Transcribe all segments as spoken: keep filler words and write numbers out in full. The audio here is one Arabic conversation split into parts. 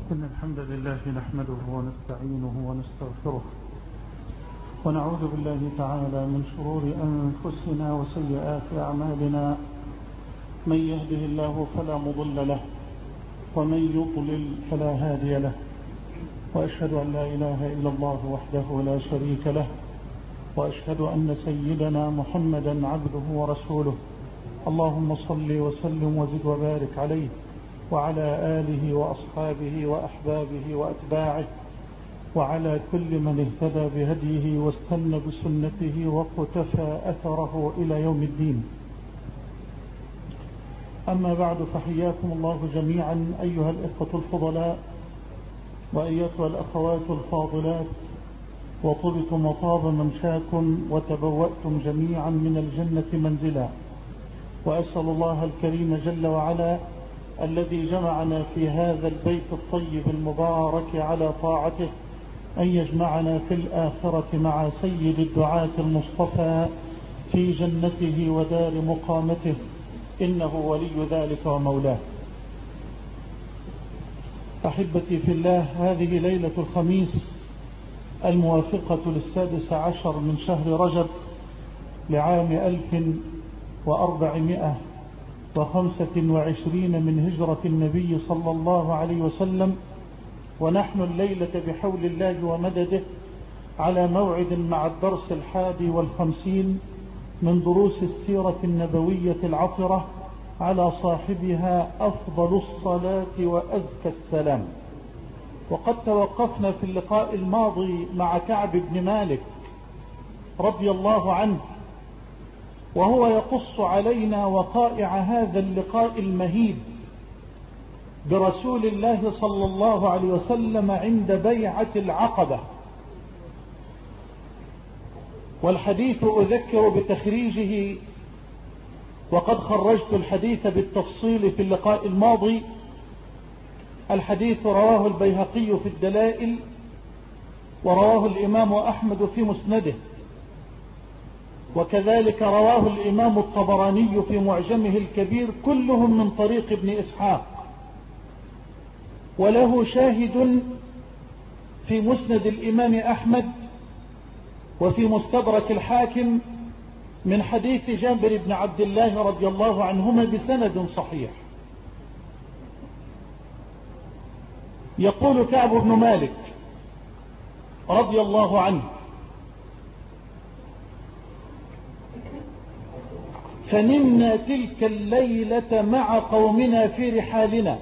إن الحمد لله نحمده ونستعينه ونستغفره ونعوذ بالله تعالى من شرور أنفسنا وسيئات أعمالنا. من يهده الله فلا مضل له ومن يضلل فلا هادي له، وأشهد أن لا إله إلا الله وحده لا شريك له، وأشهد أن سيدنا محمدا عبده ورسوله. اللهم صل وسلم وزد وبارك عليه وعلى آله وأصحابه وأحبابه وأتباعه وعلى كل من اهتدى بهديه واستنى بسنته وقتفى أثره إلى يوم الدين. أما بعد، فحياكم الله جميعا أيها الإخوة الفضلاء وأيتها الأخوات الفاضلات، وطبتم وطاب ممشاكم وتبوأتم جميعا من الجنة منزلا. وأسأل الله الكريم جل وعلا الذي جمعنا في هذا البيت الطيب المبارك على طاعته أن يجمعنا في الآخرة مع سيد الدعاة المصطفى في جنته ودار مقامته، إنه ولي ذلك ومولاه. أحبتي في الله، هذه ليلة الخميس الموافقة للسادس عشر من شهر رجب لعام ألف وأربعمائة وخمسة وعشرين من هجرة النبي صلى الله عليه وسلم، ونحن الليلة بحول الله ومدده على موعد مع الدرس الحادي والخمسين من دروس السيرة النبوية العطرة على صاحبها أفضل الصلاة وأزكى السلام. وقد توقفنا في اللقاء الماضي مع كعب بن مالك رضي الله عنه، وهو يقص علينا وقائع هذا اللقاء المهيب برسول الله صلى الله عليه وسلم عند بيعة العقبة. والحديث أذكر بتخريجه، وقد خرجت الحديث بالتفصيل في اللقاء الماضي. الحديث رواه البيهقي في الدلائل، ورواه الإمام أحمد في مسنده، وكذلك رواه الإمام الطبراني في معجمه الكبير، كلهم من طريق ابن إسحاق، وله شاهد في مسند الإمام أحمد وفي مستدرك الحاكم من حديث جابر بن عبد الله رضي الله عنهما بسند صحيح. يقول كعب بن مالك رضي الله عنه: فنمنا تلك الليلة مع قومنا في رحالنا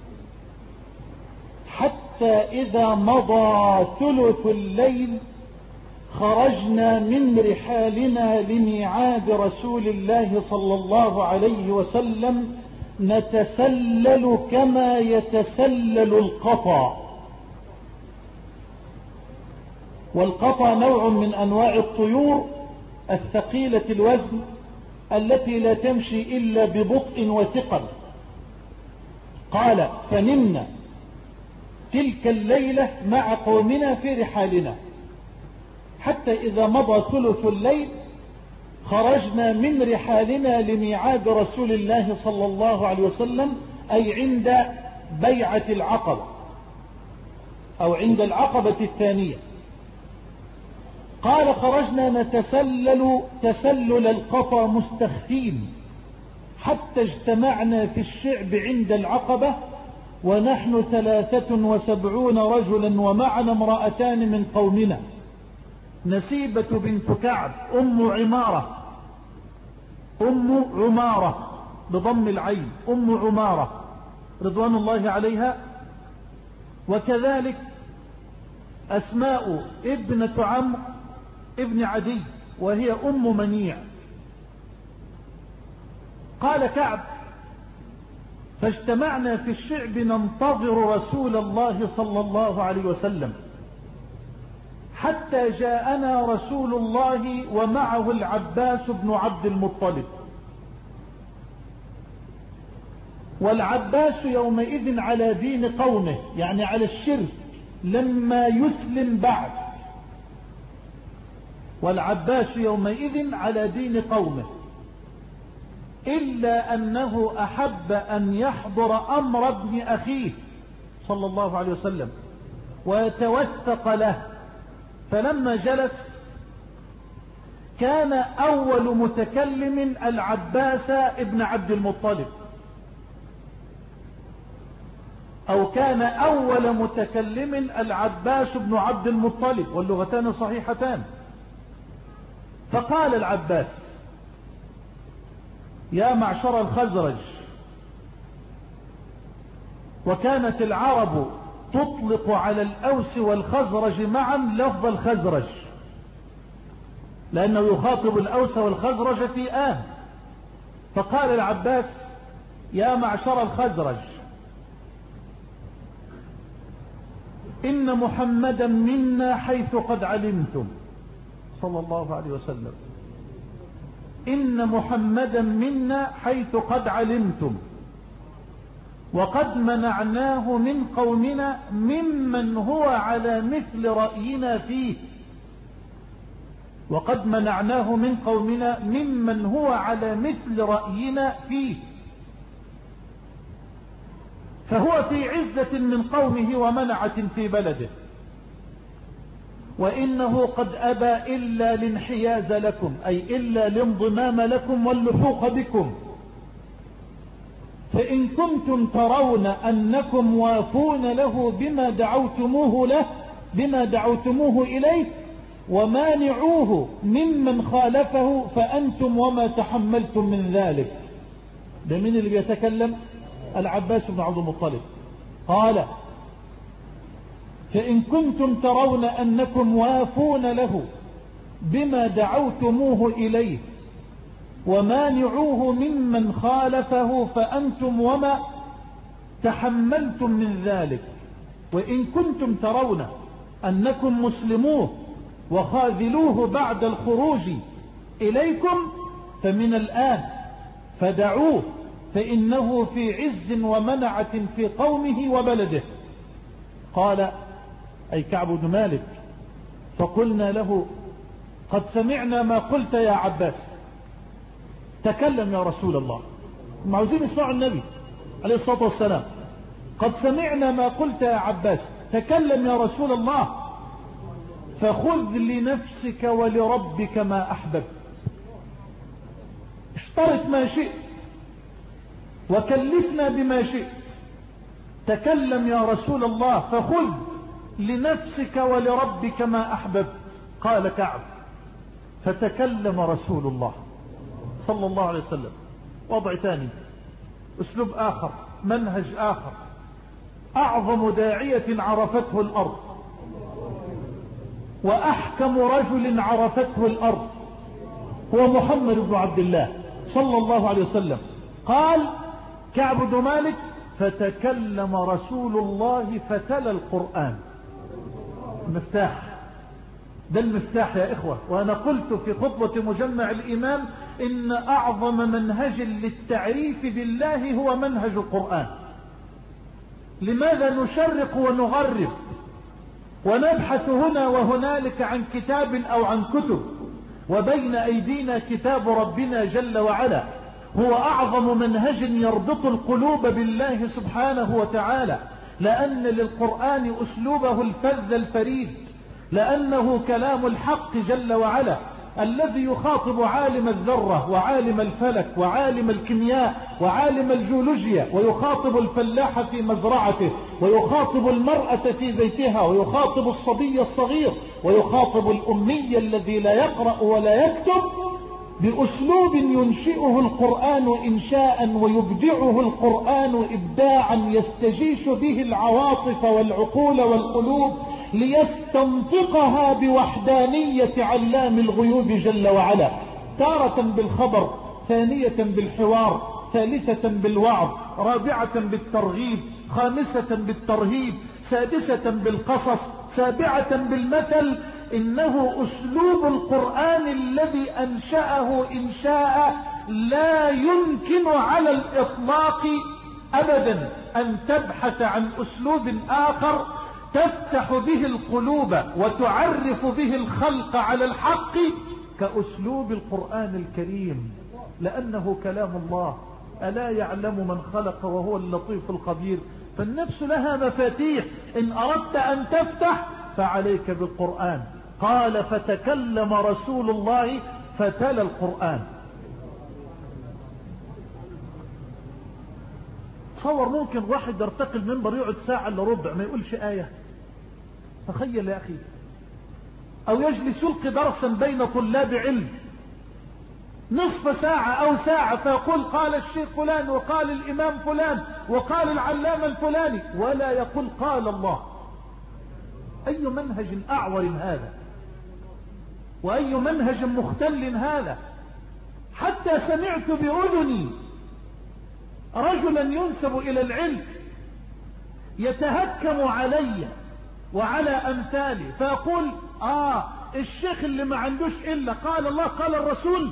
حتى إذا مضى ثلث الليل خرجنا من رحالنا لميعاد رسول الله صلى الله عليه وسلم نتسلل كما يتسلل القطا. والقطا نوع من أنواع الطيور الثقيلة الوزن التي لا تمشي إلا ببطء وثقل. قال: فنمنا تلك الليلة مع قومنا في رحالنا حتى إذا مضى ثلث الليل خرجنا من رحالنا لميعاد رسول الله صلى الله عليه وسلم، أي عند بيعة العقبة أو عند العقبة الثانية. قال: خرجنا نتسلل تسلل القطا مستخفين حتى اجتمعنا في الشعب عند العقبة ونحن ثلاثة وسبعون رجلا ومعنا امرأتان من قومنا، نسيبة بنت كعب أم عمارة أم عمارة بضم العين أم عمارة رضوان الله عليها، وكذلك أسماء ابنة عمرو ابن عدي وهي أم منيع. قال كعب: فاجتمعنا في الشعب ننتظر رسول الله صلى الله عليه وسلم حتى جاءنا رسول الله ومعه العباس بن عبد المطلب. والعباس يومئذ على دين قومه، يعني على الشرك، لما يسلم بعد. والعباس يومئذ على دين قومه، إلا أنه أحب أن يحضر أمر ابن أخيه صلى الله عليه وسلم ويتوثق له. فلما جلس كان أول متكلم العباس ابن عبد المطلب، أو كان أول متكلم العباس بن عبد المطلب، واللغتان صحيحتان. فقال العباس: يا معشر الخزرج. وكانت العرب تطلق على الأوس والخزرج معا لفظ الخزرج، لأنه يخاطب الأوس والخزرج في آن. فقال العباس: يا معشر الخزرج، إن محمدا منا حيث قد علمتم، صلى الله عليه وسلم، إن محمدا منا حيث قد علمتم، وقد منعناه من قومنا ممن هو على مثل رأينا فيه، وقد منعناه من قومنا ممن هو على مثل رأينا فيه، فهو في عزة من قومه ومنعة في بلده، وإنه قد أبى إلا الانحياز لكم، أي إلا الانضمام لكم واللحوق بكم. فإن كنتم ترون أنكم وافون له بما دعوتموه له بما دعوتموه إليه ومانعوه ممن خالفه فأنتم وما تحملتم من ذلك. ده مين اللي بيتكلم؟ العباس بن عبد المطلب. قال: فإن كنتم ترون أنكم وافون له بما دعوتموه إليه ومانعوه ممن خالفه فأنتم وما تحملتم من ذلك، وإن كنتم ترون أنكم مسلموه وخاذلوه بعد الخروج إليكم فمن الآن فدعوه، فإنه في عز ومنعة في قومه وبلده. قال أي كعب بن مالك: فقلنا له: قد سمعنا ما قلت يا عباس، تكلم يا رسول الله. هم عاوزين يسمعوا النبي عليه الصلاة والسلام. قد سمعنا ما قلت يا عباس، تكلم يا رسول الله، فخذ لنفسك ولربك ما أحببت، اشترط ما شئت وكلفنا بما شئت، تكلم يا رسول الله، فخذ لنفسك ولربك ما أحببت. قال كعب: فتكلم رسول الله صلى الله عليه وسلم. وضع ثاني، اسلوب آخر، منهج آخر. أعظم داعية عرفته الأرض وأحكم رجل عرفته الأرض هو محمد بن عبد الله صلى الله عليه وسلم. قال كعب بن مالك: فتكلم رسول الله فتلا القرآن. المفتاح ده، المفتاح يا إخوة. وأنا قلت في خطبة مجمع الإمام إن أعظم منهج للتعريف بالله هو منهج القرآن. لماذا نشرق ونغرب ونبحث هنا وهنالك عن كتاب أو عن كتب وبين أيدينا كتاب ربنا جل وعلا؟ هو أعظم منهج يربط القلوب بالله سبحانه وتعالى، لأن للقرآن أسلوبه الفذ الفريد، لأنه كلام الحق جل وعلا الذي يخاطب عالم الذرة وعالم الفلك وعالم الكيمياء وعالم الجيولوجيا، ويخاطب الفلاح في مزرعته، ويخاطب المرأة في بيتها، ويخاطب الصبي الصغير، ويخاطب الأمي الذي لا يقرأ ولا يكتب، بأسلوب ينشئه القرآن إنشاء ويبدعه القرآن إبداعا يستجيش به العواطف والعقول والقلوب ليستنطقها بوحدانية علام الغيوب جل وعلا، تارة بالخبر، ثانية بالحوار، ثالثة بالوعظ، رابعة بالترغيب، خامسة بالترهيب، سادسة بالقصص، سابعة بالمثل. إنه أسلوب القرآن الذي أنشأه إنشاء لا يمكن على الإطلاق أبدا أن تبحث عن أسلوب آخر تفتح به القلوب وتعرف به الخلق على الحق كأسلوب القرآن الكريم، لأنه كلام الله. ألا يعلم من خلق وهو اللطيف الخبير؟ فالنفس لها مفاتيح، إن أردت أن تفتح فعليك بالقرآن. قال فتكلم رسول الله فتلا القرآن. تصور ممكن واحد يرتقي المنبر يقعد ساعة الا ربع ما يقولش آية؟ تخيل يا أخي. أو يجلس يلقي درسا بين طلاب علم نصف ساعة أو ساعة فيقول قال الشيخ فلان وقال الإمام فلان وقال العلامة الفلاني، ولا يقول قال الله. أي منهج أعور هذا، وأي منهج مختل هذا. حتى سمعت بأذني رجلا ينسب إلى العلم يتهكم علي وعلى أمثالي فيقول آه الشيخ اللي ما عندوش إلا قال الله قال الرسول.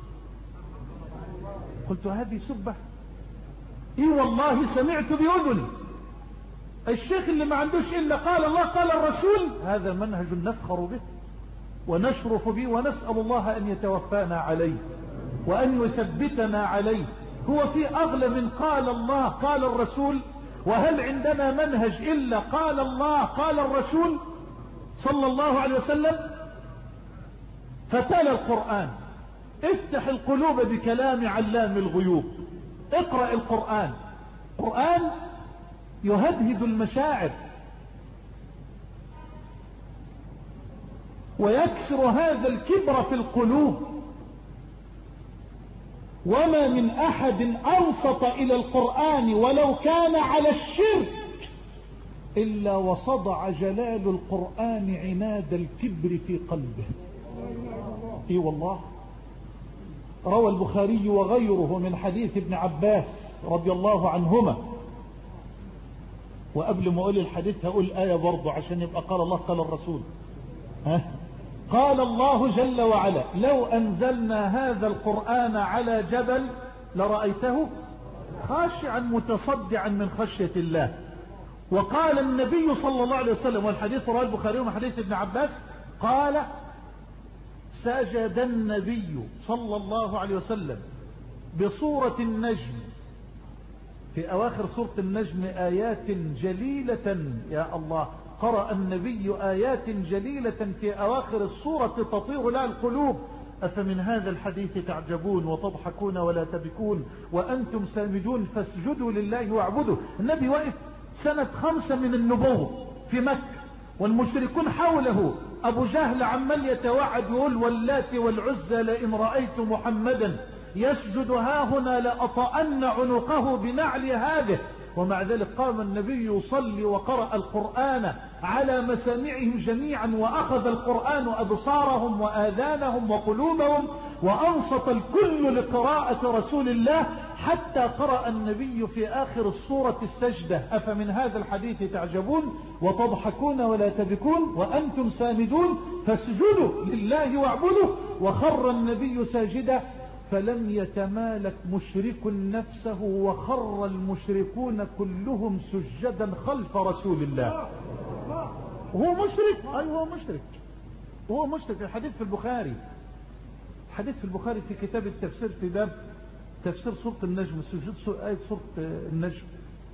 قلت هذه سبة؟ إيه والله سمعت بأذني الشيخ اللي ما عندوش إلا قال الله قال الرسول. هذا منهج نفخر به ونشرف به، ونسأل الله أن يتوفانا عليه وأن يثبتنا عليه. هو في أغلى من قال الله قال الرسول؟ وهل عندنا منهج إلا قال الله قال الرسول صلى الله عليه وسلم؟ فتلا القرآن. افتح القلوب بكلام علام الغيوب. اقرأ القرآن. القرآن يهدهد المشاعر ويكسر هذا الكبر في القلوب. وما من أحد أنصت إلى القرآن ولو كان على الشرك إلا وصدع جلال القرآن عناد الكبر في قلبه. اي والله. روى البخاري وغيره من حديث ابن عباس رضي الله عنهما. وقبل ما اقول الحديث هقول آية برضه عشان يبقى قال الله قال الرسول. ها؟ قال الله جل وعلا لو أنزلنا هذا القرآن على جبل لرأيته خاشعا متصدعا من خشية الله. وقال النبي صلى الله عليه وسلم، والحديث رواه البخاري ومن حديث ابن عباس، قال سجد النبي صلى الله عليه وسلم بصورة النجم. في أواخر سورة النجم آيات جليلة، يا الله، قرأ النبي آيات جليلة في أواخر السورة تطير لها القلوب. أفمن هذا الحديث تعجبون وتضحكون ولا تبكون وأنتم سامدون فاسجدوا لله واعبدوا. النبي واقف سنة خمسة من النبوة في مكة والمشركون حوله. أبو جهل عمال يتوعد يقول واللات والعزى لئن رأيت محمدا يسجد هاهنا لأطأن عنقه بنعل هذه. ومع ذلك قام النبي يصلي وقرأ القرآن على مسامعهم جميعا، وأخذ القرآن أبصارهم وآذانهم وقلوبهم، وأنصت الكل لقراءة رسول الله حتى قرأ النبي في آخر السورة السجدة أفمن هذا الحديث تعجبون وتضحكون ولا تبكون وأنتم سامدون فاسجدوا لله واعبدوا. وخر النبي ساجدا فلم يتمالك مشرك نفسه وخر المشركون كلهم سجدا خلف رسول الله. وهو مشرك. أيوه هو مشرك، وهو مشرك. الحديث في البخاري، حديث في البخاري في كتاب التفسير في باب تفسير سورة النجم، سجود آية سورة النجم.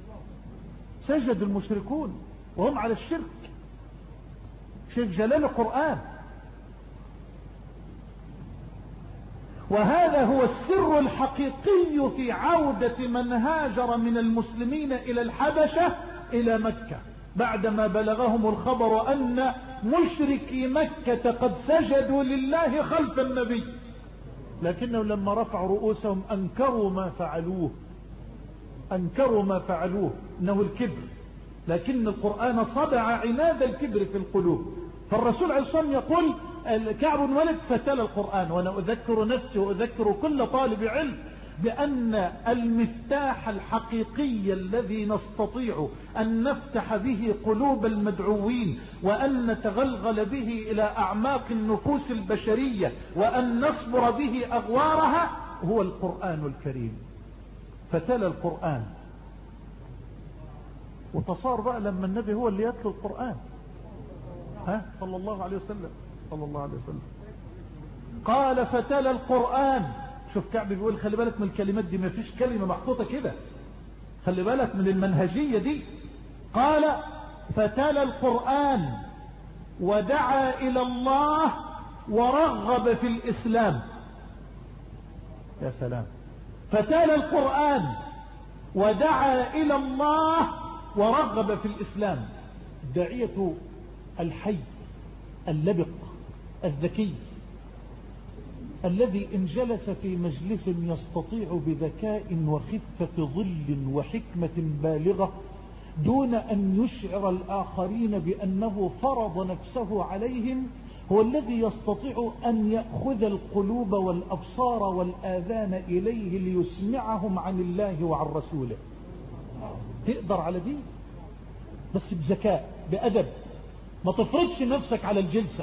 سجد المشركون وهم على الشرك. شيخ جلال القرآن. وهذا هو السر الحقيقي في عودة من هاجر من المسلمين إلى الحبشة إلى مكة بعدما بلغهم الخبر أن مشركي مكة قد سجدوا لله خلف النبي، لكنهم لما رفعوا رؤوسهم أنكروا ما فعلوه. أنكروا ما فعلوه إنه الكبر، لكن القرآن صدع عناد الكبر في القلوب. فالرسول عليه الصلاة والسلام يقول كعب بن مالك فتلا القرآن. وأنا أذكر نفسي وأذكر كل طالب علم بأن المفتاح الحقيقي الذي نستطيع أن نفتح به قلوب المدعوين وأن نتغلغل به إلى أعماق النفوس البشرية وأن نصبر به أغوارها هو القرآن الكريم. فتلا القرآن. وتصار بقى لما النبي هو اللي يتلو القرآن، ها صلى الله عليه وسلم صلى الله عليه وسلم قال فتلا القرآن. شوف كعب بيقول خلي بالك من الكلمات دي، ما فيش كلمة محطوطة كده، خلي بالك من المنهجية دي. قال فتلا القرآن ودعا إلى الله ورغب في الإسلام. يا سلام، فتلا القرآن ودعا إلى الله ورغب في الإسلام. الداعية الحي اللبق الذكي الذي إن جلس في مجلس يستطيع بذكاء وخفة ظل وحكمة بالغة دون أن يشعر الآخرين بأنه فرض نفسه عليهم، هو الذي يستطيع أن يأخذ القلوب والأبصار والآذان إليه ليسمعهم عن الله وعن رسوله. تقدر على دي بس بذكاء بأدب، ما تفرضش نفسك على الجلسة،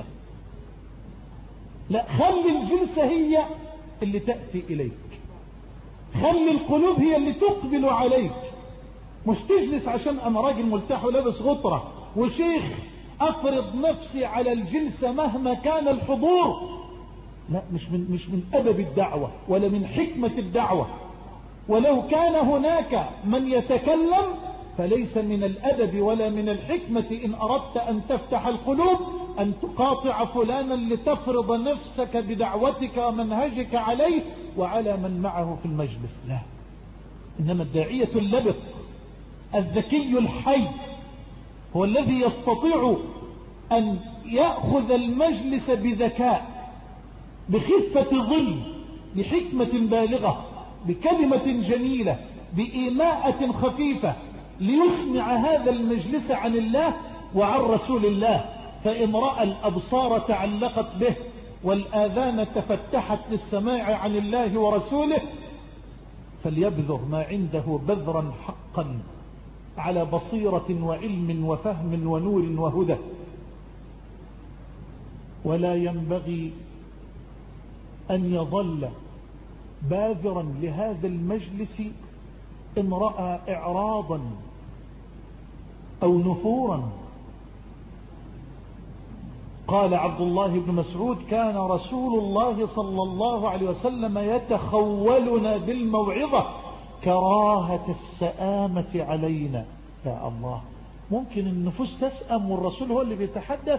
لا، خلي الجلسة هي اللي تأتي إليك، خلي القلوب هي اللي تقبل عليك، مش تجلس عشان أنا راجل ملتح ولابس غطرة وشيخ أفرض نفسي على الجلسة مهما كان الحضور. لا، مش من, مش من أدب الدعوة ولا من حكمة الدعوة. ولو كان هناك من يتكلم فليس من الأدب ولا من الحكمة إن أردت أن تفتح القلوب أن تقاطع فلانا لتفرض نفسك بدعوتك ومنهجك عليه وعلى من معه في المجلس. لا، إنما الداعية اللبق الذكي الحي هو الذي يستطيع أن يأخذ المجلس بذكاء، بخفة ظل، بحكمة بالغة، بكلمة جميلة، بإيماءة خفيفة، ليسمع هذا المجلس عن الله وعن رسول الله. فإن رأى الأبصار تعلقت به والآذان تفتحت للسماع عن الله ورسوله فليبذر ما عنده بذرا حقا على بصيرة وعلم وفهم ونور وهدى. ولا ينبغي أن يظل باذرا لهذا المجلس إن رأى إعراضا أو نفورا. قال عبد الله بن مسعود كان رسول الله صلى الله عليه وسلم يتخولنا بالموعظة كراهة السآمة علينا. يا الله، ممكن النفوس تسأم والرسول هو اللي بيتحدث؟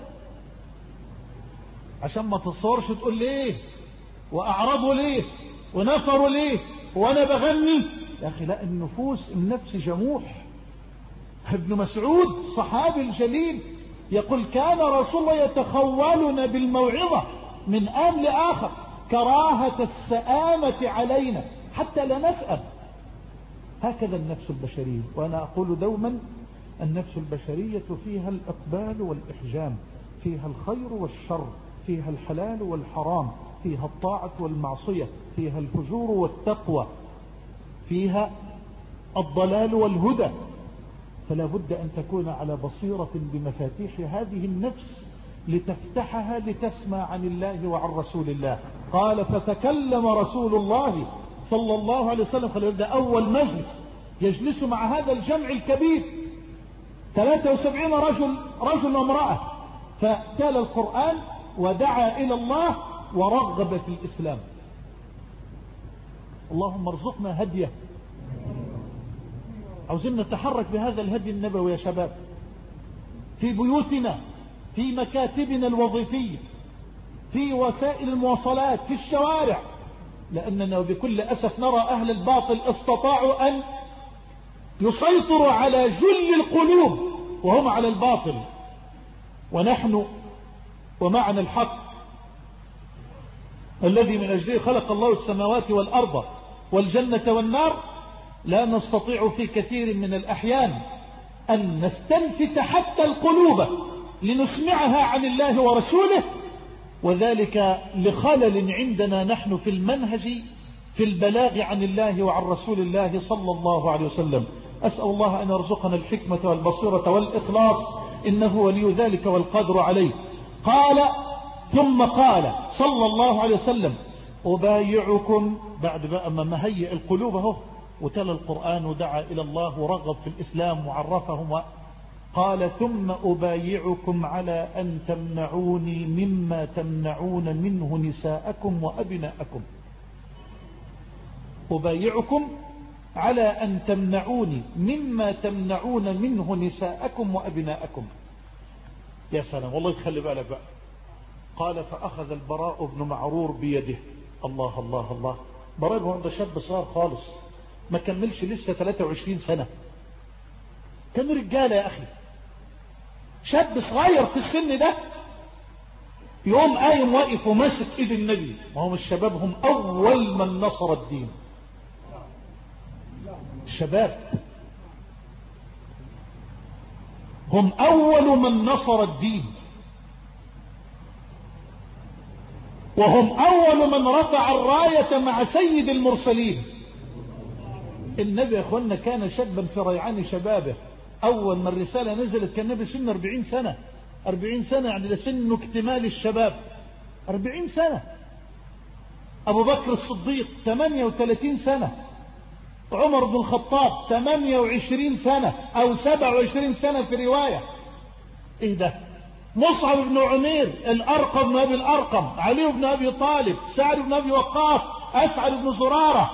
عشان ما تصورش تقول ليه وأعرضوا ليه ونفروا ليه وأنا بغني. يا أخي لا، النفوس النفس جموح. ابن مسعود صحابي الجليل يقول كان رسول الله يتخولنا بالموعظة من آن لآخر كراهة السآمة علينا حتى لا نسأم. هكذا النفس البشرية. وأنا أقول دوما النفس البشرية فيها الإقبال والإحجام، فيها الخير والشر، فيها الحلال والحرام، فيها الطاعة والمعصية، فيها الفجور والتقوى، فيها الضلال والهدى. فلا بد أن تكون على بصيرة بمفاتيح هذه النفس لتفتحها لتسمع عن الله وعن رسول الله. قال فتكلم رسول الله صلى الله عليه وسلم. خلينا نبدأ أول مجلس يجلس مع هذا الجمع الكبير ثلاثة وسبعين رجل رجل وامرأة، فتلا القرآن ودعا إلى الله ورغب في الإسلام. اللهم ارزقنا هديه. عاوزين نتحرك بهذا الهدي النبوي يا شباب، في بيوتنا، في مكاتبنا الوظيفية، في وسائل المواصلات، في الشوارع، لأننا بكل أسف نرى أهل الباطل استطاعوا أن يسيطروا على جل القلوب وهم على الباطل، ونحن ومعنا الحق الذي من أجله خلق الله السماوات والأرض والجنة والنار. لا نستطيع في كثير من الأحيان أن نستنفت حتى القلوب لنسمعها عن الله ورسوله، وذلك لخلل عندنا نحن في المنهج في البلاغ عن الله وعن رسول الله صلى الله عليه وسلم. أسأل الله أن يرزقنا الحكمة والبصيرة والإخلاص، إنه ولي ذلك والقدر عليه. قال ثم قال صلى الله عليه وسلم أبايعكم، بعد بقى ما مهيئ القلوب اهو وتلا القرآن ودعا إلى الله ورغب في الإسلام وعرفهم، قال ثم أبايعكم على أن تمنعوني مما تمنعون منه نساءكم وأبناءكم. أبايعكم على أن تمنعوني مما تمنعون منه نساءكم وأبناءكم. يا سلام، والله تخلي بالك بقى. قال فأخذ البراء بن معرور بيده. الله الله الله. براء بن ده شاب صغير خالص، ما كملش لسه ثلاثة وعشرين سنة، كان رجالة يا أخي، شاب صغير في السن ده يوم قايم واقف وماسك ايد النبي. وهم الشباب هم أول من نصر الدين، الشباب هم أول من نصر الدين، وهم أول من رفع الراية مع سيد المرسلين. النبي يا أخوانا كان شابا في ريعان شبابه. أول ما الرسالة نزلت كان النبي سن أربعين سنة. أربعين سنة يعني لسن اكتمال الشباب، أربعين سنة. أبو بكر الصديق ثمانية وثلاثين سنة، عمر بن الخطاب ثمانية وعشرين سنة أو سبعة وعشرين سنة في رواية. إيه ده؟ مصعب بن عمير، الأرقم بن أبي الأرقم، علي بن أبي طالب، سعد بن أبي وقاص، أسعد بن زرارة،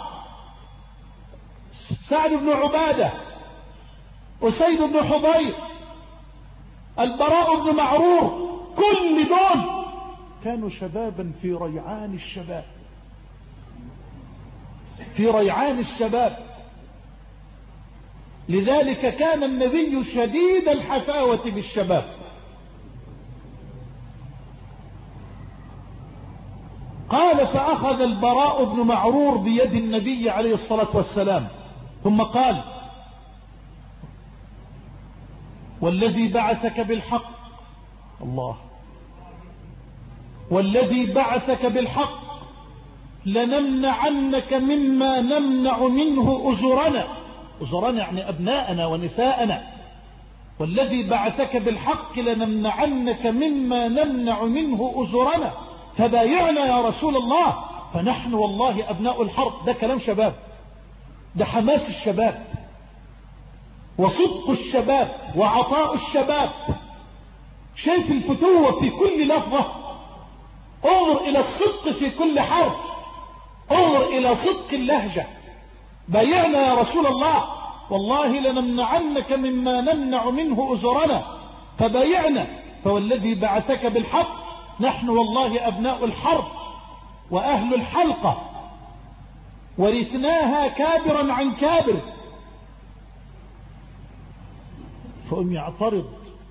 سعد بن عبادة، أسيد بن حضير، البراء بن معرور، كل دول كانوا شبابا في ريعان الشباب، في ريعان الشباب. لذلك كان النبي شديد الحفاوة بالشباب. قال فأخذ البراء بن معرور بيد النبي عليه الصلاة والسلام ثم قال والذي بعثك بالحق، الله، والذي بعثك بالحق لنمنعنك مما نمنع منه أزرنا. أزرنا يعني أبناءنا ونساءنا. والذي بعثك بالحق لنمنعنك مما نمنع منه أزرنا فبايعنا يا رسول الله، فنحن والله أبناء الحرب. ده كلام شباب، ده حماس الشباب وصدق الشباب وعطاء الشباب. شايف الفتوة في كل لفظة، انظر إلى الصدق في كل حرف، انظر إلى صدق اللهجة. بايعنا يا رسول الله، والله لنمنعنك مما نمنع منه أزرنا فبايعنا. فوالذي بعثك بالحق نحن والله أبناء الحرب وأهل الحلقة، ورثناها كابرا عن كابر. فأم يعترض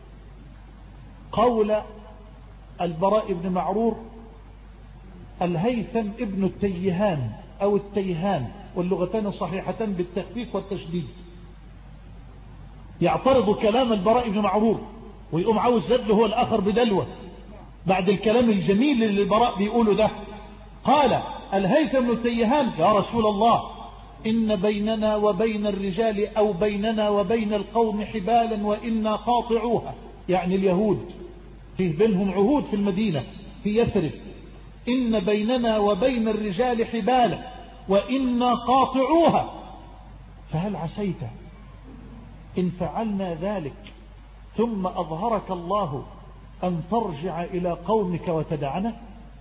قول البراء بن معرور الهيثم ابن التيهان أو التيهان، واللغتان صحيحتان بالتخفيف والتشديد. يعترض كلام البراء بن معرور ويقوم عاوز زد هو الآخر بدلوة بعد الكلام الجميل اللي البراء بيقوله ده. قال الهيثم بن التيهان يا رسول الله إن بيننا وبين الرجال أو بيننا وبين القوم حبالا وإنا قاطعوها، يعني اليهود فيه بينهم عهود في المدينة في يثرب. إن بيننا وبين الرجال حبالا وإنا قاطعوها فهل عسيت إن فعلنا ذلك ثم أظهرك الله أن ترجع إلى قومك وتدعنا؟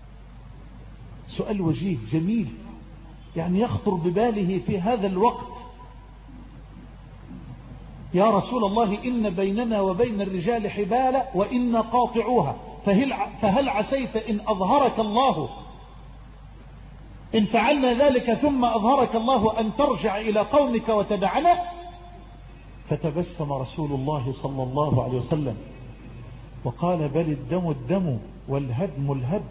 سؤال وجيه جميل، يعني يخطر بباله في هذا الوقت. يا رسول الله إن بيننا وبين الرجال حبالا وإنا قاطعوها فهل, فهل عسيت إن أظهرك الله إن فعلنا ذلك ثم أظهرك الله أن ترجع إلى قومك وتدعنا؟ فتبسم رسول الله صلى الله عليه وسلم وقال بل الدم الدم والهدم الهدم،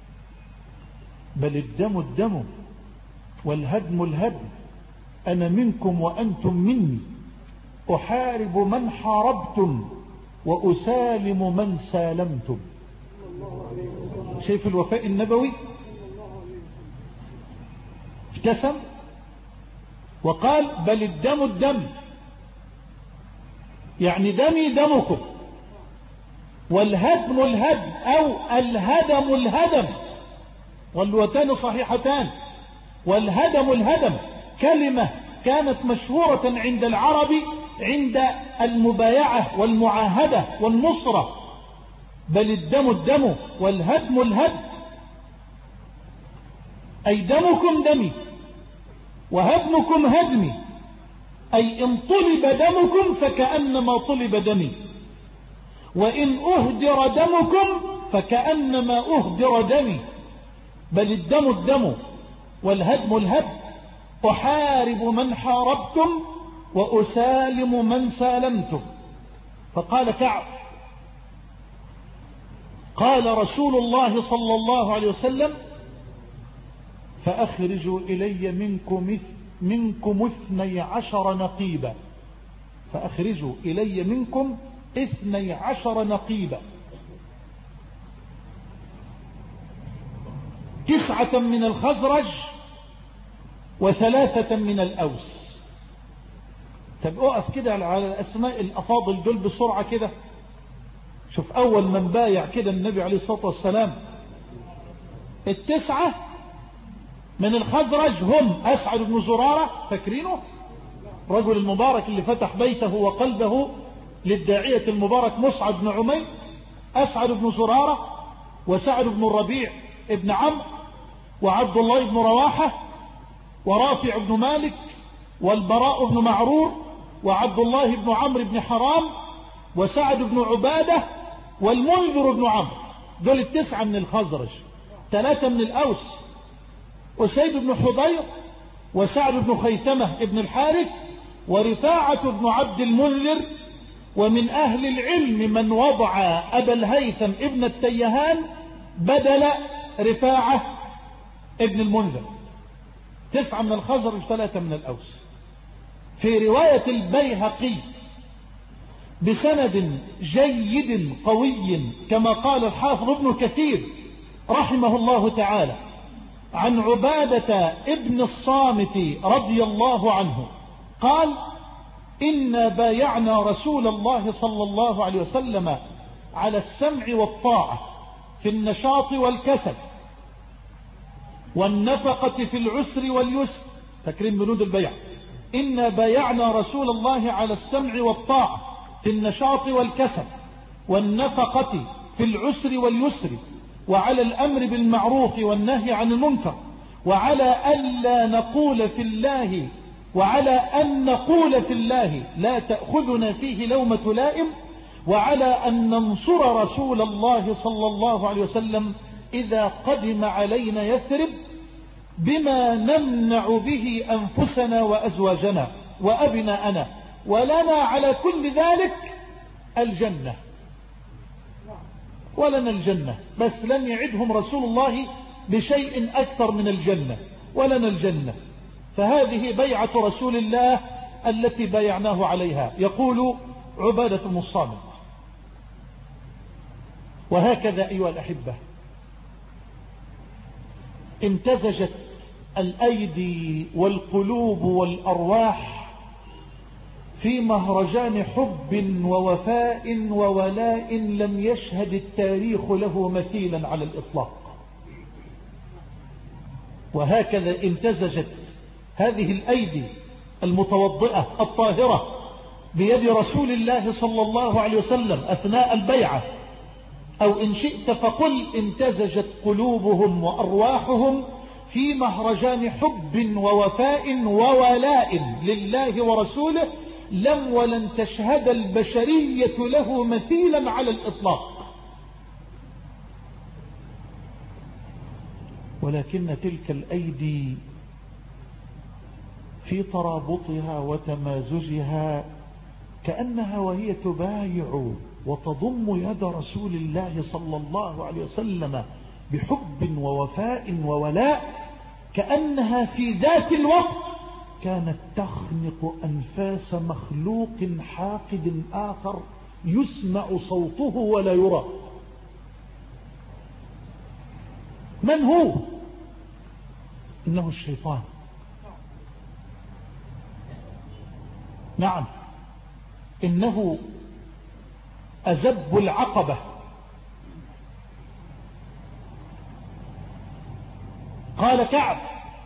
بل الدم الدم والهدم الهدم، أنا منكم وأنتم مني، أحارب من حاربتم وأسالم من سالمتم. شايف الوفاء النبوي؟ ابتسم وقال بل الدم الدم، يعني دمي دمكم، والهدم الهدم أو الهدم الهدم، واللغتان صحيحتان. والهدم الهدم كلمة كانت مشهورة عند العرب عند المبايعة والمعاهدة والنصرة. بل الدم الدم والهدم الهدم، أي دمكم دمي وهدمكم هدمي أي إن طلب دمكم فكأنما طلب دمي، وإن أهدر دمكم فكأنما أهدر دمي، بل الدم الدم والهدم الهدم. أحارب من حاربتم وأسالم من سالمتم. فقال كعب: قال رسول الله صلى الله عليه وسلم: فأخرجوا إلي منكم منكم اثني عشر نقيبا. فأخرجوا إلي منكم اثني عشر نقيبا، تسعة من الخزرج وثلاثة من الأوس. طب اقف كده على الأسماء الأفاضل دول بسرعة كده. شوف أول من بايع كده النبي عليه الصلاة والسلام التسعة من الخزرج هم أسعد بن زرارة، فاكرينه؟ رجل المبارك اللي فتح بيته وقلبه للداعية المبارك مصعب بن عمير. أسعد بن زرارة وسعد بن الربيع ابن عمرو وعبد الله بن رواحة ورافع بن مالك والبراء بن معرور وعبد الله بن عمرو بن حرام وسعد بن عبادة والمنذر بن عمرو. دول التسعة من الخزرج. ثلاثة من الأوس: أسيد بن حضير وسعد بن خيثمة ابن الحارث ورفاعة بن عبد المنذر. ومن أهل العلم من وضع أبا الهيثم ابن التيهان بدل رفاعة ابن المنذر. تسعة من الخزرج ثلاثة من الأوس. في رواية البيهقي بسند جيد قوي كما قال الحافظ ابن كثير رحمه الله تعالى عن عبادة ابن الصامت رضي الله عنه قال: إنا بايعنا رسول الله صلى الله عليه وسلم على السمع والطاعة في النشاط والكسل والنفقة في العسر واليسر. فاكرين بنود البيع؟ إنا بايعنا رسول الله على السمع والطاعة في النشاط والكسل والنفقة في العسر واليسر وعلى الأمر بالمعروف والنهي عن المنكر وعلى ألا نقول في الله وعلى أن نقول في الله لا تأخذنا فيه لومة لائم وعلى أن ننصر رسول الله صلى الله عليه وسلم إذا قدم علينا يثرب بما نمنع به أنفسنا وأزواجنا وأبناءنا ولنا على كل ذلك الجنة. ولنا الجنة، بس لم يعدهم رسول الله بشيء أكثر من الجنة، ولنا الجنة. فهذه بيعة رسول الله التي بايعناه عليها. يقول عبادة بن الصامت: وهكذا أيها الأحبة امتزجت الأيدي والقلوب والأرواح في مهرجان حب ووفاء وولاء لم يشهد التاريخ له مثيلا على الإطلاق. وهكذا امتزجت هذه الأيدي المتوضئة الطاهرة بيد رسول الله صلى الله عليه وسلم أثناء البيعة، أو إن شئت فقل امتزجت قلوبهم وأرواحهم في مهرجان حب ووفاء وولاء لله ورسوله لم ولن تشهد البشرية له مثيلا على الإطلاق. ولكن تلك الأيدي في ترابطها وتمازجها كأنها وهي تبايع وتضم يد رسول الله صلى الله عليه وسلم بحب ووفاء وولاء، كأنها في ذات الوقت كانت تخنق أنفاس مخلوق حاقد آخر يسمع صوته ولا يرى. من هو؟ إنه الشيطان. نعم، إنه أزب العقبة. قال كعب: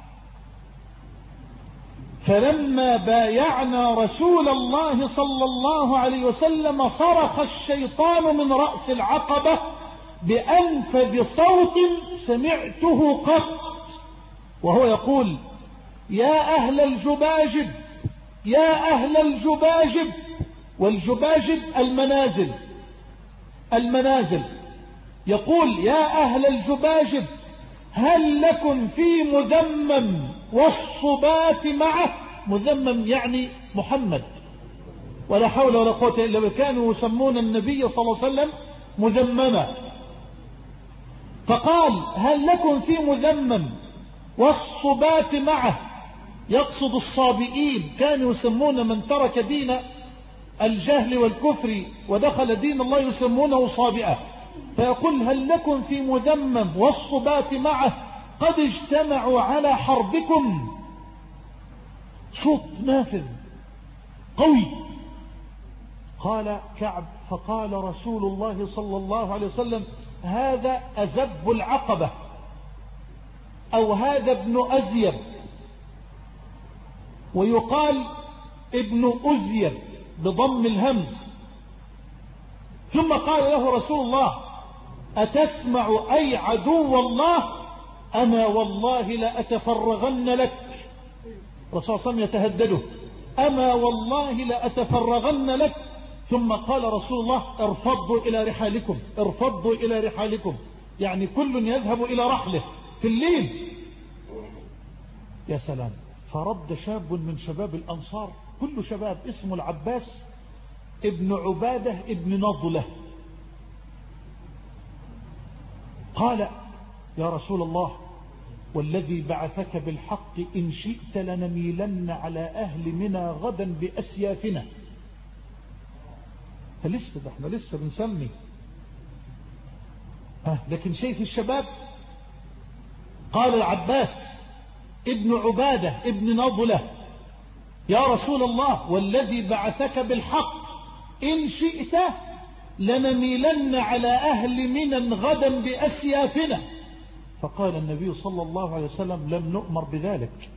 فلما بايعنا رسول الله صلى الله عليه وسلم صرخ الشيطان من رأس العقبة بأنفذ صوت سمعته قط، وهو يقول: يا أهل الجباجب يا أهل الجباجب، والجباجب المنازل المنازل يقول يا أهل الجباجب هل لكم في مذمم والصبات معه. مذمم يعني محمد، ولا حول ولا قوة إلا بالله. كانوا يسمون النبي صلى الله عليه وسلم مذمما، فقال هل لكم في مذمم والصبات معه، يقصد الصابئين. كانوا يسمون من ترك دين الجهل والكفر ودخل دين الله يسمونه صابئة. فيقول هل لكم في مذمم والصبات معه قد اجتمعوا على حربكم. صوت نافذ قوي. قال كعب فقال رسول الله صلى الله عليه وسلم هذا أزب العقبة، أو هذا ابن أزيب، ويقال ابن أزيب بضم الهمز. ثم قال له رسول الله أتسمع أي عدو الله أما والله لأتفرغن لك. الرسول صلى الله عليه وسلم يتهدده أما والله لأتفرغن لك. ثم قال رسول الله ارفضوا إلى رحالكم، ارفضوا إلى رحالكم، يعني كل يذهب إلى رحله في الليل. يا سلام. فرد شاب من شباب الأنصار، كل شباب، اسمه العباس ابن عبادة ابن نضلة، قال يا رسول الله والذي بعثك بالحق إن شئت لنميلن على أهل منى غدا بأسيافنا. فلسه ده احنا لسه بنسمي ها، لكن شايف الشباب. قال العباس ابن عبادة ابن نضلة يا رسول الله والذي بعثك بالحق إن شئت لنميلن على أهل منى غدا بأسيافنا. فقال النبي صلى الله عليه وسلم لم نؤمر بذلك.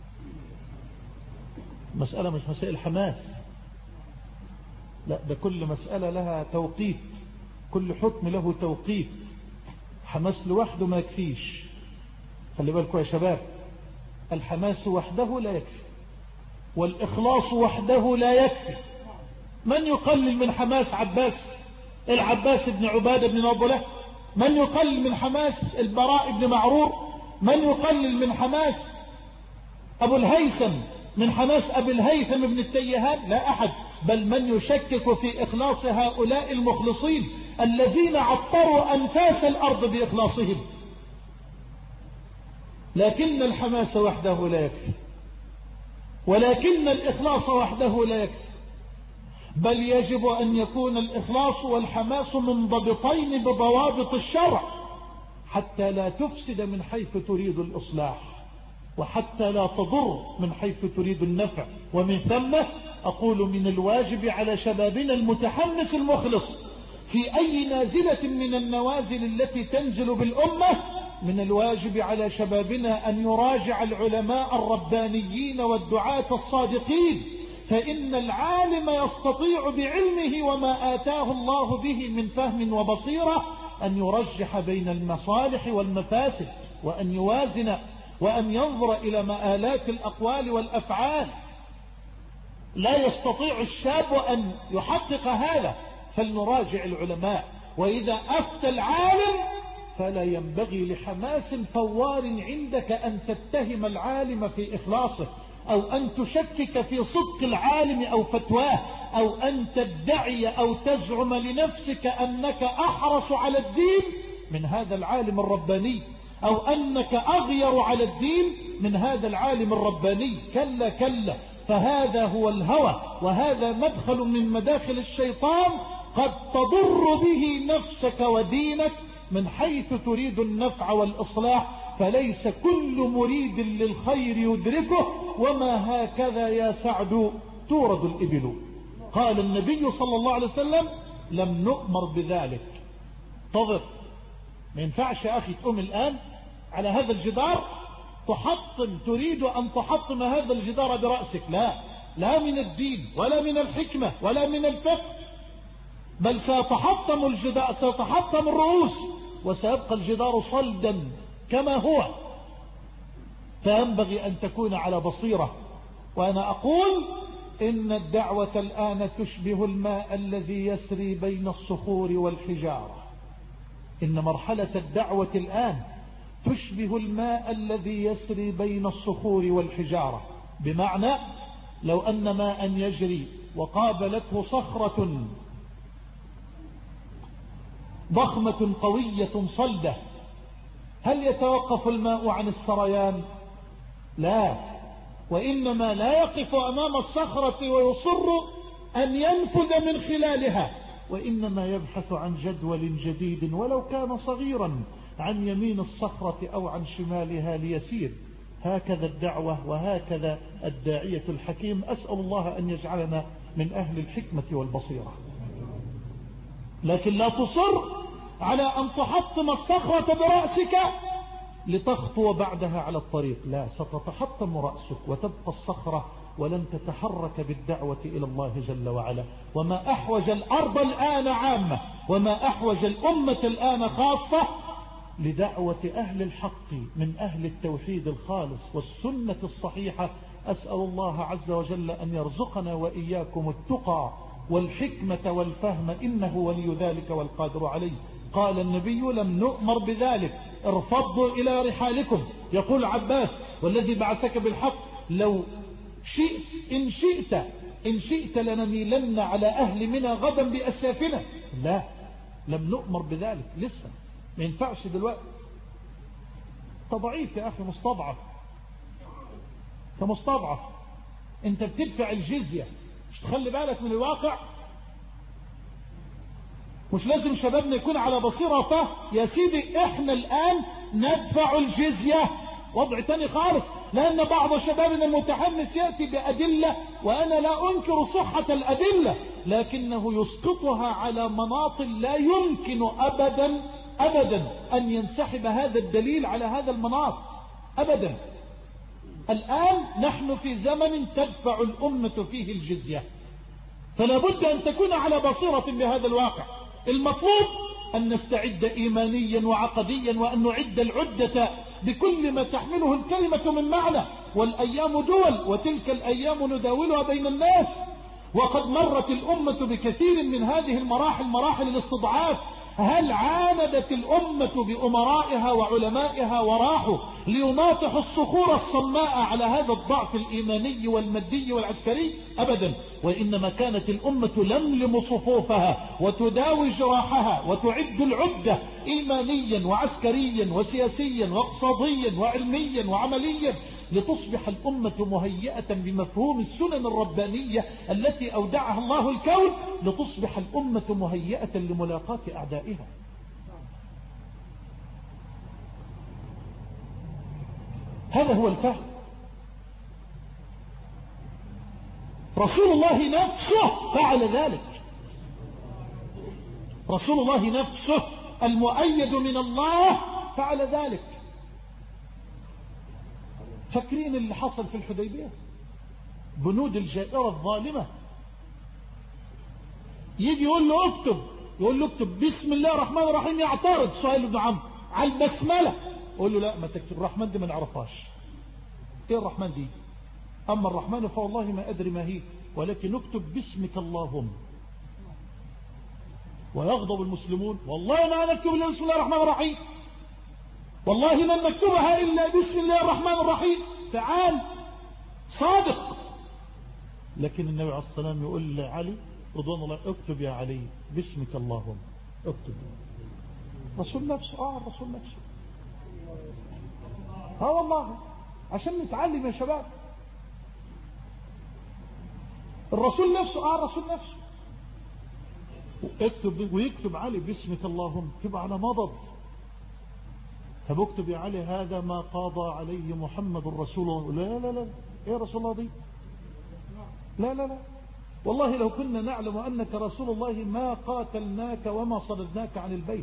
مسألة مش مسائل حماس، لا، ده كل مسألة لها توقيت، كل حكم له توقيت. حماس لوحده ما يكفيش. خلي بالكم يا شباب، الحماس وحده لا يكفي، والإخلاص وحده لا يكفي. من يقلل من حماس عباس العباس بن عبادة بن نضلة؟ من يقلل من حماس البراء بن معرور؟ من يقلل من حماس أبو الهيثم من حماس أبي الهيثم بن التيهان؟ لا أحد. بل من يشكك في إخلاص هؤلاء المخلصين الذين عطروا أنفاس الأرض بإخلاصهم. لكن الحماس وحده لا يكفي، ولكن الإخلاص وحده لا يكفي، بل يجب أن يكون الإخلاص والحماس منضبطين بضوابط الشرع حتى لا تفسد من حيث تريد الإصلاح، وحتى لا تضر من حيث تريد النفع. ومن ثم أقول من الواجب على شبابنا المتحمس المخلص في أي نازلة من النوازل التي تنزل بالأمة، من الواجب على شبابنا أن يراجع العلماء الربانيين والدعاة الصادقين، فإن العالم يستطيع بعلمه وما آتاه الله به من فهم وبصيرة أن يرجح بين المصالح والمفاسد، وأن يوازن، وأن ينظر إلى مآلات الأقوال والأفعال. لا يستطيع الشاب أن يحقق هذا، فلنراجع العلماء. وإذا أفتى العالم فلا ينبغي لحماس فوار عندك أن تتهم العالم في إخلاصه، أو أن تشكك في صدق العالم أو فتواه، أو أن تدعي أو تزعم لنفسك أنك أحرص على الدين من هذا العالم الرباني، أو أنك أغير على الدين من هذا العالم الرباني. كلا كلا، فهذا هو الهوى، وهذا مدخل من مداخل الشيطان قد تضر به نفسك ودينك من حيث تريد النفع والإصلاح. فليس كل مريد للخير يدركه، وما هكذا يا سعد تورد الإبل. قال النبي صلى الله عليه وسلم لم نؤمر بذلك. انتظر، ما ينفعش يا أخي تقوم الآن على هذا الجدار تحطم، تريد أن تحطم هذا الجدار برأسك. لا، لا من الدين ولا من الحكمة ولا من الفقه، بل سيتحطم الجدار، سيتحطم الرؤوس، وسيبقى الجدار صلدا كما هو. فينبغي أن تكون على بصيرة. وأنا أقول إن الدعوة الآن تشبه الماء الذي يسري بين الصخور والحجارة. إن مرحلة الدعوة الآن تشبه الماء الذي يسري بين الصخور والحجارة، بمعنى لو أن ماء يجري وقابلته صخرة ضخمة قوية صلدة، هل يتوقف الماء عن السريان؟ لا، وإنما لا يقف أمام الصخرة ويصر أن ينفذ من خلالها، وإنما يبحث عن جدول جديد ولو كان صغيرا عن يمين الصخرة أو عن شمالها ليسير. هكذا الدعوة وهكذا الداعية الحكيم. أسأل الله أن يجعلنا من أهل الحكمة والبصيرة. لكن لا تصر على أن تحطم الصخرة برأسك لتخطو بعدها على الطريق، لا، ستتحطم رأسك وتبقى الصخرة ولن تتحرك بالدعوة إلى الله جل وعلا. وما أحوج الأرض الآن عامة وما أحوج الأمة الآن خاصة لدعوة أهل الحق من أهل التوحيد الخالص والسنة الصحيحة. أسأل الله عز وجل أن يرزقنا وإياكم التقى والحكمة والفهم، إنه ولي ذلك والقادر عليه. قال النبي: لم نؤمر بذلك، ارفضوا إلى رحالكم. يقول عباس: والذي بعثك بالحق لو شئت إن شئت إن شئت لنميلن على أهل منى غدا بأسيافنا. لا، لم نؤمر بذلك، لسه ما ينفعش دلوقتي. تضعيف يا أخي، مستضعف، كمستضعف انت بتدفع الجزية، مش تخلي بالك من الواقع؟ مش لازم شبابنا يكون على بصيرة؟ فه يا سيدي احنا الآن ندفع الجزية، وضع تاني خالص. لأن بعض شبابنا المتحمس يأتي بأدلة، وأنا لا أنكر صحة الأدلة، لكنه يسقطها على مناط لا يمكن أبدا أبدا أن ينسحب هذا الدليل على هذا المناط أبدا. الآن نحن في زمن تدفع الأمة فيه الجزية، فلا بد أن تكون على بصيرة بهذا الواقع. المطلوب أن نستعد إيمانيا وعقديا، وأن نعد العدة بكل ما تحمله الكلمة من معنى. والأيام دول، وتلك الأيام نداولها بين الناس، وقد مرت الأمة بكثير من هذه المراحل، مراحل الاستضعاف. هل عاندت الأمة بأمرائها وعلمائها وراحوا ليناطحوا الصخور الصماء على هذا الضعف الإيماني والمادي والعسكري؟ أبدا، وإنما كانت الأمة لملم صفوفها وتداوي جراحها وتعد العدة إيمانيا وعسكريا وسياسيا واقتصاديا وعلميا وعمليا، لتصبح الأمة مهيئة بمفهوم السنن الربانية التي أودعها الله الكون، لتصبح الأمة مهيئة لملاقاة أعدائها. هذا هو الفهم. رسول الله نفسه فعل ذلك، رسول الله نفسه المؤيد من الله فعل ذلك. فاكرين اللي حصل في الحديبية؟ بنود الجائرة الظالمة يجي يقول له اكتب، يقول له اكتب بسم الله الرحمن الرحيم، يعترض سهيل بن عمرو على البسملة، يقول له لا ما تكتب، الرحمن دي ما نعرفهاش. ايه الرحمن دي؟ اما الرحمن فوالله ما ادري ما هي، ولكن اكتب باسمك اللهم. ويغضب المسلمون: والله ما نكتب الا بسم الله الرحمن الرحيم، والله لن نكتبها إلا بسم الله الرحمن الرحيم. تعال صادق. لكن النبي عليه الصلاة والسلام يقول لعلي رضوان الله: اكتب يا علي باسمك اللهم، اكتب. رسول نفسه، اه الرسول نفسه، اه والله، عشان نتعلم يا شباب. الرسول نفسه، اه الرسول نفسه اكتب، ويكتب علي باسمك اللهم، اكتب على مضض. طب اكتب يا علي هذا ما قاضى عليه محمد رسول الله. لا لا لا، ايه رسول الله دي؟ لا لا لا، والله لو كنا نعلم انك رسول الله ما قاتلناك وما صددناك عن البيت.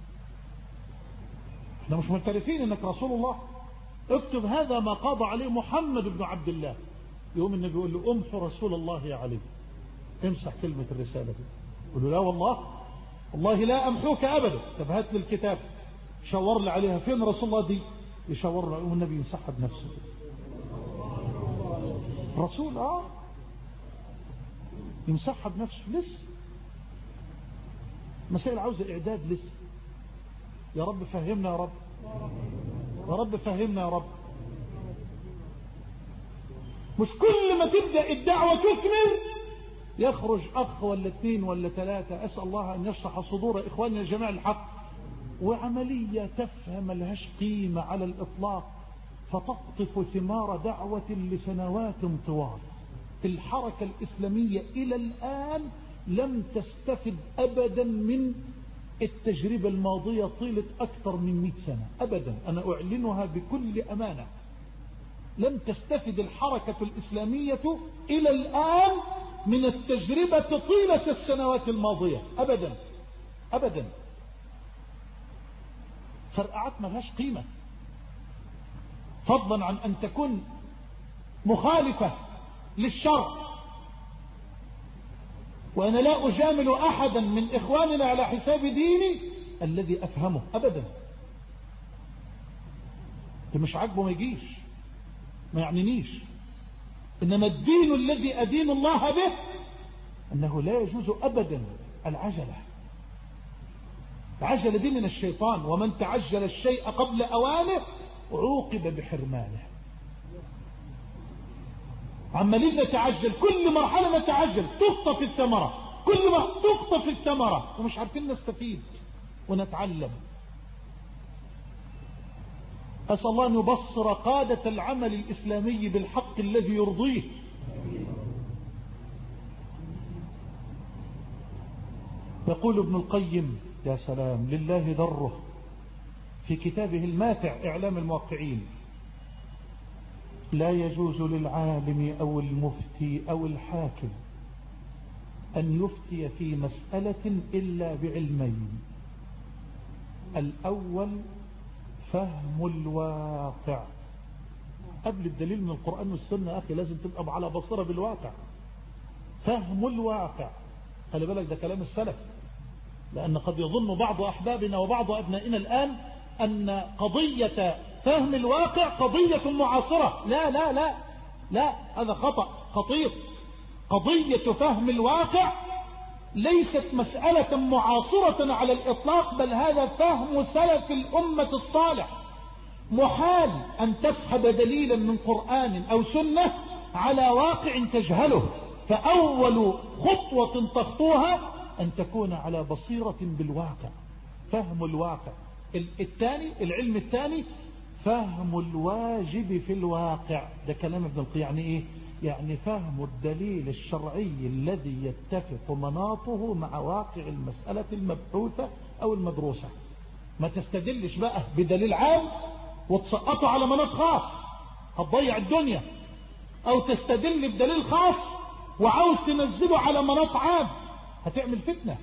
احنا مش معترفين انك رسول الله. اكتب هذا ما قاضى عليه محمد بن عبد الله. يقوم النبي يقول له: امحو رسول الله يا علي، امسح كلمة الرسالة دي. يقول له: لا والله، والله لا امحوك ابدا. طب هات لي الكتاب، شاور لي عليها، فين رسول الله دي؟ يشاور له، والنبي يمسحها بنفسه. رسول اه يمسحها بنفسه. لسه مسائل عاوزة إعداد لسه. يا رب فهمنا يا رب، يا رب فهمنا يا رب. مش كل ما تبدأ الدعوة تثمر يخرج أخ ولا اثنين ولا ثلاثة، أسأل الله أن يشرح صدور إخواننا جميع الحق، وعملية تفهم لهاش قيمة على الإطلاق، فتقطف ثمار دعوة لسنوات طوال. الحركة الإسلامية إلى الآن لم تستفد أبدا من التجربة الماضية طيلة أكثر من مئة سنة أبدا، أنا أعلنها بكل أمانة. لم تستفد الحركة الإسلامية إلى الآن من التجربة طيلة السنوات الماضية أبدا أبدا. فرقعات ما لهاش قيمة، فضلا عن أن تكون مخالفة للشرع. وأنا لا أجامل أحدا من إخواننا على حساب ديني الذي أفهمه أبدا. مش عاجبه ما يجيش، ما يعنينيش. إنما الدين الذي أدين الله به أنه لا يجوز أبدا العجلة. العجلة دي من الشيطان، ومن تعجل الشيء قبل أوانه عوقب بحرمانه. عمالين نتعجل، كل مرحلة نتعجل، تخطف الثمرة، كل ما تخطف الثمرة ومش عارفين نستفيد ونتعلم. أسأل الله أن يبصر قادة العمل الإسلامي بالحق الذي يرضيه. يقول ابن القيم، يا سلام لله دره، في كتابه الماتع إعلام الموقعين: لا يجوز للعالم أو المفتي أو الحاكم أن يفتي في مسألة إلا بعلمين: الأول فهم الواقع. قبل الدليل من القرآن والسنة أخي لازم تبقى على بصيرة بالواقع. فهم الواقع، خلي بالك ده كلام السلف، لأن قد يظن بعض أحبابنا وبعض أبنائنا الآن أن قضية فهم الواقع قضية معاصرة. لا لا لا لا، هذا خطأ خطير. قضية فهم الواقع ليست مسألة معاصرة على الإطلاق، بل هذا فهم سلف الأمة الصالح. محال أن تسحب دليلا من قرآن أو سنة على واقع تجهله، فأول خطوة تخطوها أن تكون على بصيرة بالواقع. فهم الواقع. الثاني، العلم الثاني فهم الواجب في الواقع. ده كلام ابن القيم. يعني ايه؟ يعني فهم الدليل الشرعي الذي يتفق مناطه مع واقع المسألة المبحوثة او المدروسة. ما تستدلش بقى بدليل عام وتسقطه على مناط خاص، هتضيع الدنيا. او تستدل بدليل خاص وعاوز تنزله على مناط عام، هتعمل فتنة.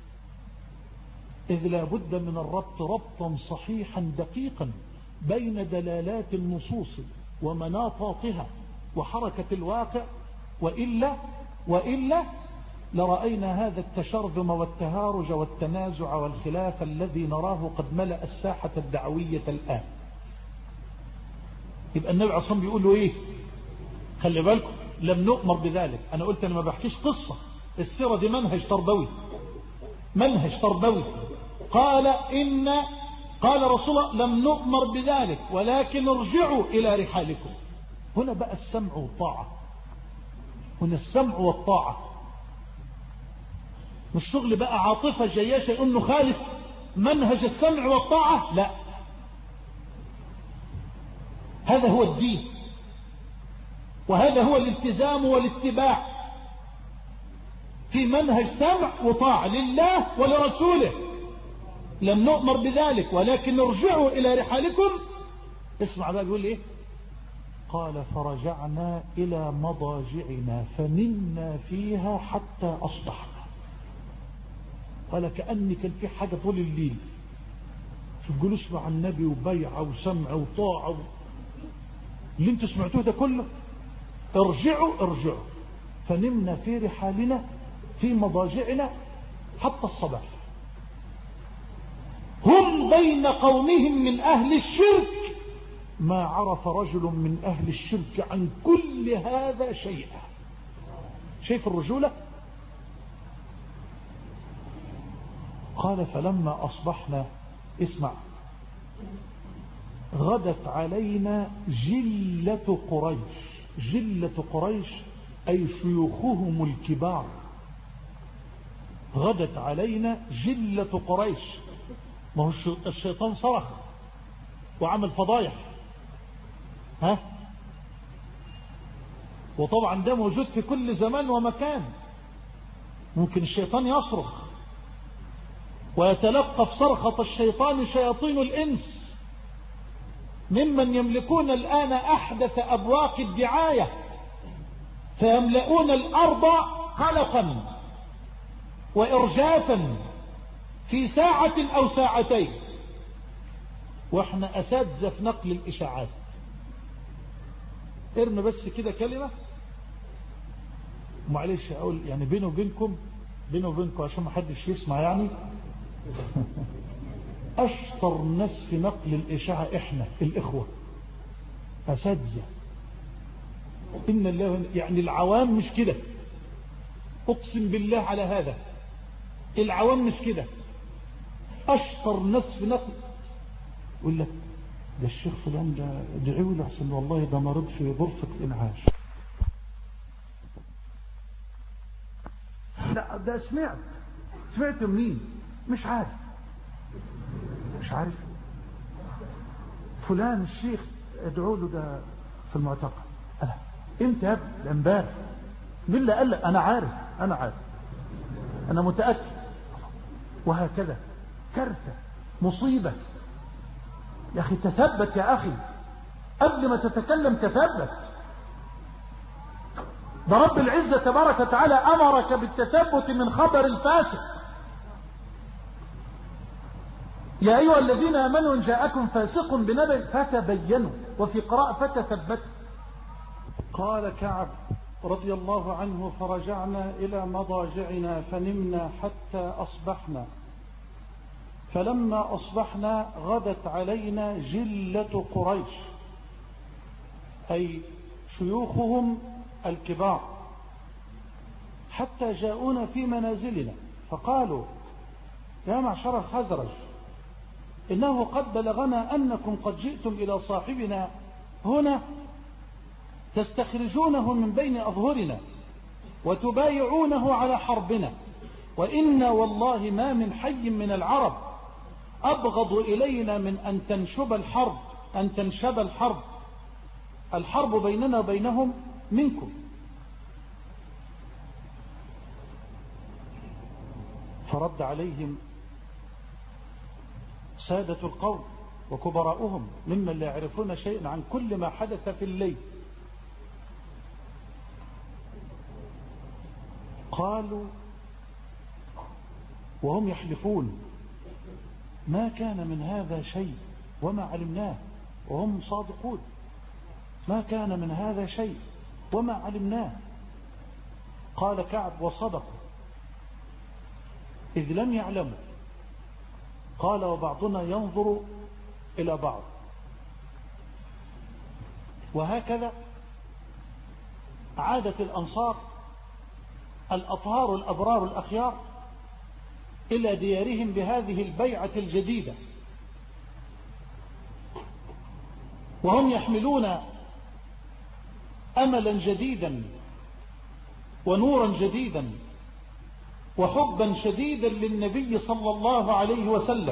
إذ لا بد من الربط ربطا صحيحا دقيقا بين دلالات النصوص ومناطاتها وحركة الواقع، وإلا وإلا لرأينا هذا التشرذم والتهارج والتنازع والخلاف الذي نراه قد ملأ الساحة الدعوية الآن. يبقى النبي عليه الصلاة والسلام بيقول له إيه؟ خلي بالكم، لم نؤمر بذلك. أنا قلت أنا ما بحكيش قصة، السيرة دي منهج تربوي، منهج تربوي. قال إن قال رسول الله لم نؤمر بذلك ولكن ارجعوا إلى رحالكم. هنا بقى السمع والطاعة، هنا السمع والطاعة، مش شغل بقى عاطفة جياشة يقول له خالف منهج السمع والطاعة. لا، هذا هو الدين، وهذا هو الالتزام والاتباع في منهج سمع وطاعة لله ولرسوله. لم نؤمر بذلك ولكن ارجعوا إلى رحالكم. اسمع بقى بيقول ايه؟ قال فرجعنا إلى مضاجعنا فنمنا فيها حتى أصبحنا. قال كأني كان في حاجة طول الليل، شوف جلوس مع النبي وبيعة وسمع وطاعة اللي انتوا سمعتوه ده كله. ارجعوا ارجعوا فنمنا في رحالنا في مضاجعنا حتى الصباح. هم بين قومهم من أهل الشرك ما عرف رجل من أهل الشرك عن كل هذا شيئا. شايف الرجولة؟ قال فلما أصبحنا، اسمع، غدت علينا جلة قريش. جلة قريش أي شيوخهم الكبار. غدت علينا جلة قريش. ما هو الشيطان صرخ وعمل فضايح، ها؟ وطبعا ده موجود في كل زمان ومكان. ممكن الشيطان يصرخ ويتلقف صرخة الشيطان شياطين الإنس ممن يملكون الآن أحدث أبواق الدعاية، فيملؤون الأرض قلقا وإرجافا في ساعة أو ساعتين، واحنا أساتذة في نقل الإشاعات. ارمي بس كده كلمة، معلش أقول يعني بينه وبينكم بينه وبينكم عشان ما حدش يسمع يعني أشطر الناس في نقل الإشاعة إحنا الإخوة أساتذة. إن الله يعني العوام مش كده، أقسم بالله على هذا العوام مش كده. أشطر ناس في نقل يقول لك ده الشيخ فلان ده ادعوا له أحسن والله ده مرض في غرفة الإنعاش. لا ده سمعت سمعت منين؟ مش عارف مش عارف فلان الشيخ ادعوا له ده في المعتقل. أنا انت يا ابن الانبار مين اللي قال لك؟ انا عارف انا عارف انا متأكد. وهكذا كارثة مصيبة. يا اخي تثبت يا اخي قبل ما تتكلم، تثبت. ده رب العزة تبارك وتعالى امرك بالتثبت من خبر الفاسق. يا أيها الذين آمنوا إن جاءكم فاسق بنبأ فتبينوا، وفي قراءة فتثبتوا. قال كعب رضي الله عنه فرجعنا إلى مضاجعنا فنمنا حتى أصبحنا، فلما أصبحنا غدت علينا جلة قريش أي شيوخهم الكبار، حتى جاءونا في منازلنا فقالوا يا معشر الخزرج إنه قد بلغنا أنكم قد جئتم إلى صاحبنا هنا تستخرجونه من بين أظهرنا وتبايعونه على حربنا، وإنا والله ما من حي من العرب أبغض إلينا من أن تنشب الحرب أن تنشب الحرب الحرب بيننا وبينهم منكم. فرد عليهم سادة القوم وكبراؤهم ممن لا يعرفون شيئا عن كل ما حدث في الليل. قالوا وهم يحلفون ما كان من هذا شيء وما علمناه، وهم صادقون ما كان من هذا شيء وما علمناه. قال كعب وصدقوا إذ لم يعلموا. قال وبعضنا ينظر إلى بعض. وهكذا عادت الأنصار الأطهار الأبرار الأخيار إلى ديارهم بهذه البيعة الجديدة، وهم يحملون أملا جديدا ونورا جديدا وحبا شديدا للنبي صلى الله عليه وسلم.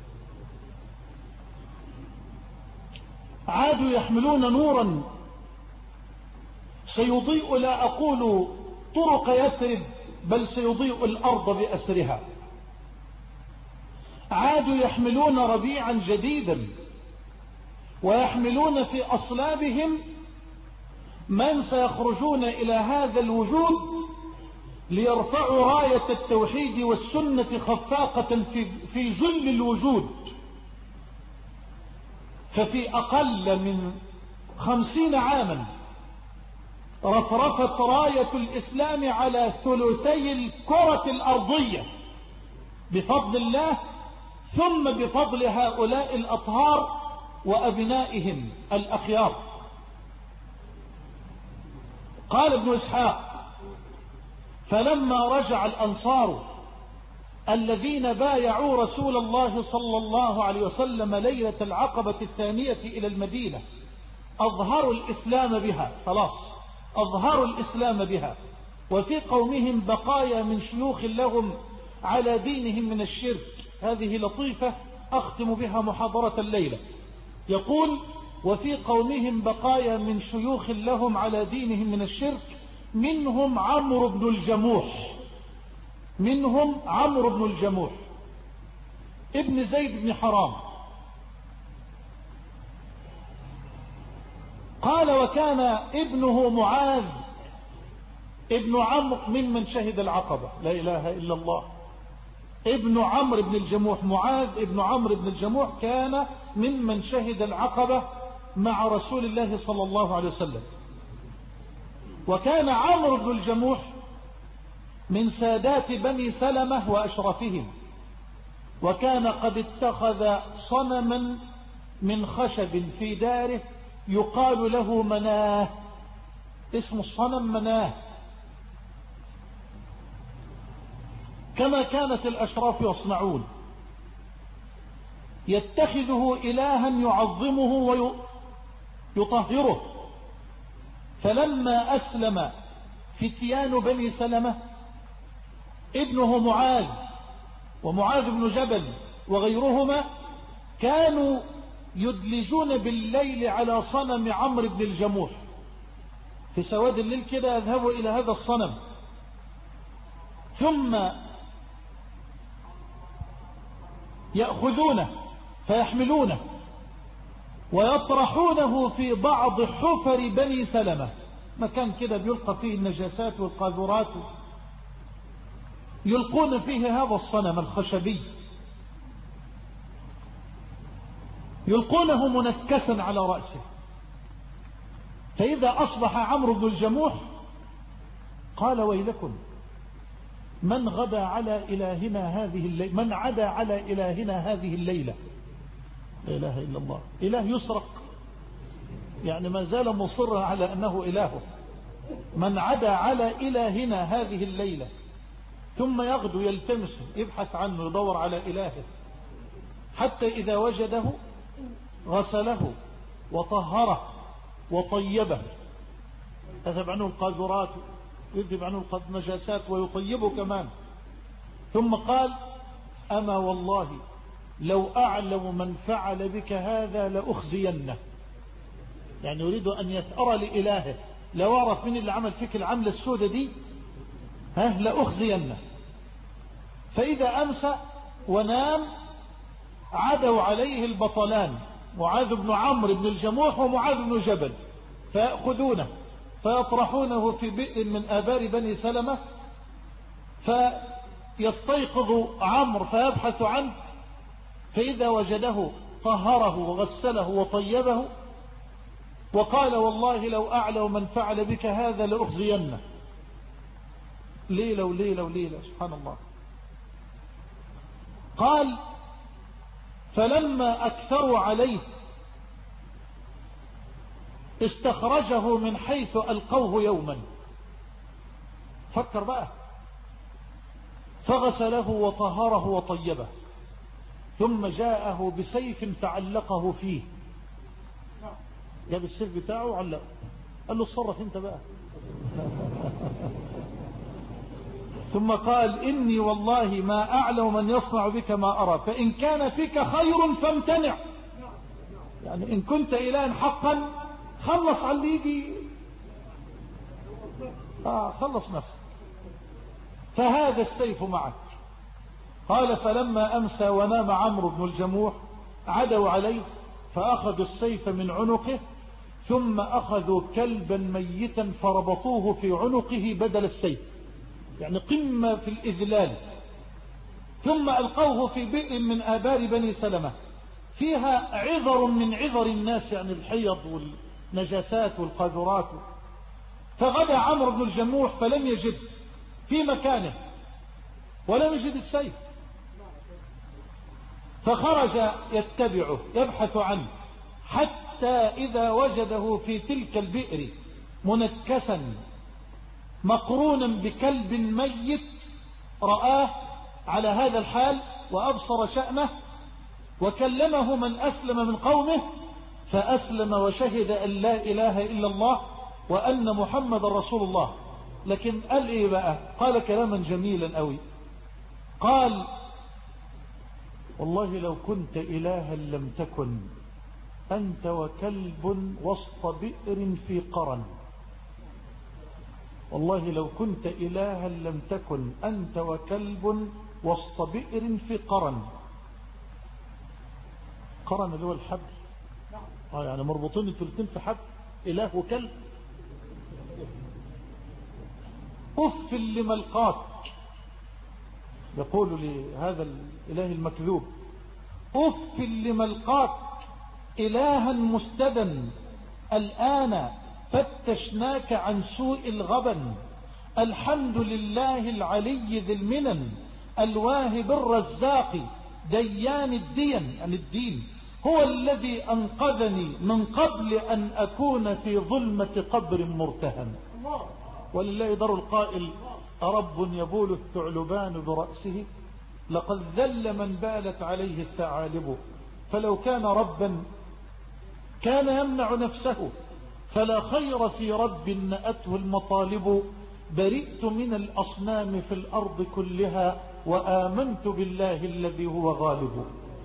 عادوا يحملون نورا سيضيء لا أقول طرق يثرب بل سيضيء الأرض بأسرها. عادوا يحملون ربيعا جديدا ويحملون في أصلابهم من سيخرجون إلى هذا الوجود ليرفعوا راية التوحيد والسنة خفاقة في, في جل الوجود. ففي أقل من خمسين عاما رفرفت راية الإسلام على ثلثي الكرة الأرضية بفضل الله، ثم بفضل هؤلاء الأطهار وأبنائهم الأخيار. قال ابن إسحاق فلما رجع الأنصار الذين بايعوا رسول الله صلى الله عليه وسلم ليلة العقبة الثانية إلى المدينة، أظهروا الإسلام بها، خلاص أظهروا الإسلام بها. وفي قومهم بقايا من شيوخ لهم على دينهم من الشرك. هذه لطيفة أختم بها محاضرة الليلة. يقول: وفي قومهم بقايا من شيوخ لهم على دينهم من الشرك، منهم عمرو بن الجموح منهم عمرو بن الجموح ابن زيد بن حرام. قال: وكان ابنه معاذ ابن عمرو ممن شهد العقبة. لا إله إلا الله. ابن عمرو بن الجموح، معاذ ابن عمرو بن الجموح كان ممن شهد العقبة مع رسول الله صلى الله عليه وسلم. وكان عمرو بن الجموح من سادات بني سلمة وأشرفهم، وكان قد اتخذ صنما من خشب في داره يقال له مناه، اسم الصنم مناه، كما كانت الأشراف يصنعون، يتخذه إلها يعظمه ويطهره. فلما أسلم فتيان بني سلمة، ابنه معاذ ومعاذ بن جبل وغيرهما، كانوا يدلجون بالليل على صنم عمرو بن الجموح. في سواد الليل كده يذهبوا إلى هذا الصنم، ثم يأخذونه فيحملونه ويطرحونه في بعض حفر بني سلمة، مكان كده بيلقى فيه النجاسات والقاذورات، يلقون فيه هذا الصنم الخشبي، يلقونه منكسا على رأسه. فإذا أصبح عمرو بن الجموح قال: ويلكم، من غدا على إلهنا هذه الليلة، من عدا على إلهنا هذه الليلة. لا إله إلا الله. إله يسرق، يعني ما زال مصرا على أنه إلهه. من عدا على إلهنا هذه الليلة. ثم يغدو يلتمسه، يبحث عنه، يدور على إلهه، حتى إذا وجده غسله وطهره وطيبه، يذهب عنه القاذورات، يذهب عنه النجاسات ويطيبه كمان. ثم قال: أما والله لو أعلم من فعل بك هذا لأخزينه. يعني يريد أن يثأر لإلهه، لو أعرف من اللي عمل فيك العملة السودة دي، ها لأخزينه. فإذا أمسى ونام عدوا عليه البطلان، معاذ بن عمرو بن الجموح ومعاذ بن جبل، فيأخذونه فيطرحونه في بئر من آبار بني سلمة. فيستيقظ عمرو فيبحث عنه، فإذا وجده طهره وغسله وطيبه، وقال: والله لو أعلم من فعل بك هذا لأخزينه. ليلة وليلة وليلة، سبحان الله. قال: فلما أكثروا عليه استخرجه من حيث ألقوه يوما. فكر بقى، فغسله وطهره وطيبه، ثم جاءه بسيف تعلقه فيه، جاب السيف بتاعه وعلقه، قال له: اتصرف انت بقى. ثم قال: إني والله ما أعلم من يصنع بك ما أرى، فإن كان فيك خير فامتنع. يعني إن كنت إله حقا خلص على اللي يجي، آه خلص نفسك، فهذا السيف معك. قال: فلما أمسى ونام عمرو بن الجموح عدوا عليه فأخذوا السيف من عنقه، ثم أخذوا كلبا ميتا فربطوه في عنقه بدل السيف، يعني قمة في الإذلال. ثم ألقوه في بئر من آبار بني سلمة فيها عذر من عذر الناس، يعني الحيض والنجاسات والقاذورات. فغدا عمرو بن الجموح فلم يجد في مكانه ولم يجد السيف، فخرج يتبعه يبحث عنه، حتى إذا وجده في تلك البئر منكسا مقرونا بكلب ميت رآه على هذا الحال وأبصر شأنه وكلمه من أسلم من قومه فأسلم وشهد أن لا إله إلا الله وأن محمد رسول الله. لكن قال إيه بقى؟ قال كلاما جميلا قوي، قال والله لو كنت إلها لم تكن أنت وكلب وسط بئر في قرن. والله لو كنت إلها لم تكن أنت وكلب وسط بئر في قرن. قرن اللي هو الحبل، آه يعني مربوطين الثلثين في حبل، إله وكلب. أف لملقاك، يقول لهذا الإله المكذوب، أف لملقاك إلها مستدن الآن فتشناك عن سوء الغبن. الحمد لله العلي ذي المنن الواهب الرزاق ديان الدين يعني الدين، هو الذي أنقذني من قبل أن أكون في ظلمة قبر مرتهن. ولله در القائل أرب يبول الثعلبان برأسه لقد ذل من بالت عليه الثعالب. فلو كان ربا كان يمنع نفسه، فلا خير في رب نأته المطالب. برئت من الأصنام في الأرض كلها وآمنت بالله الذي هو غالب.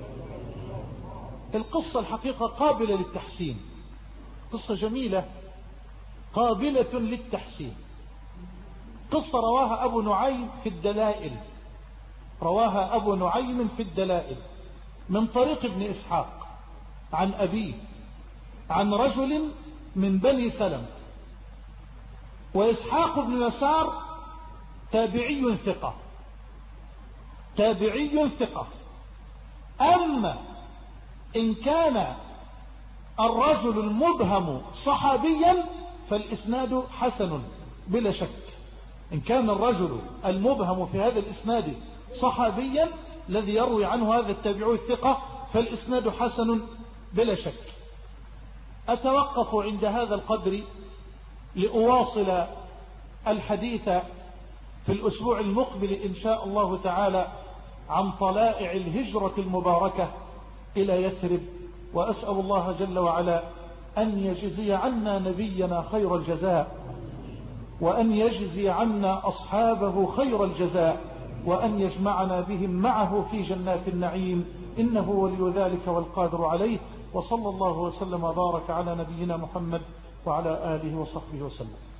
القصة الحقيقة قابلة للتحسين، قصة جميلة قابلة للتحسين. قصة رواها أبو نعيم في الدلائل، رواها أبو نعيم في الدلائل من طريق ابن إسحاق عن أبيه عن رجل من بني سلم. وإسحاق بن يسار تابعي ثقة، تابعي ثقة. أما إن كان الرجل المبهم صحابيا فالإسناد حسن بلا شك. إن كان الرجل المبهم في هذا الإسناد صحابيا الذي يروي عنه هذا التابعي الثقة فالإسناد حسن بلا شك. أتوقف عند هذا القدر لأواصل الحديث في الأسبوع المقبل إن شاء الله تعالى عن طلائع الهجرة المباركة إلى يثرب. وأسأل الله جل وعلا أن يجزي عنا نبينا خير الجزاء، وأن يجزي عنا أصحابه خير الجزاء، وأن يجمعنا بهم معه في جنات النعيم، إنه ولي ذلك والقادر عليه. وصلى الله وسلم وبارك على نبينا محمد وعلى آله وصحبه وسلم.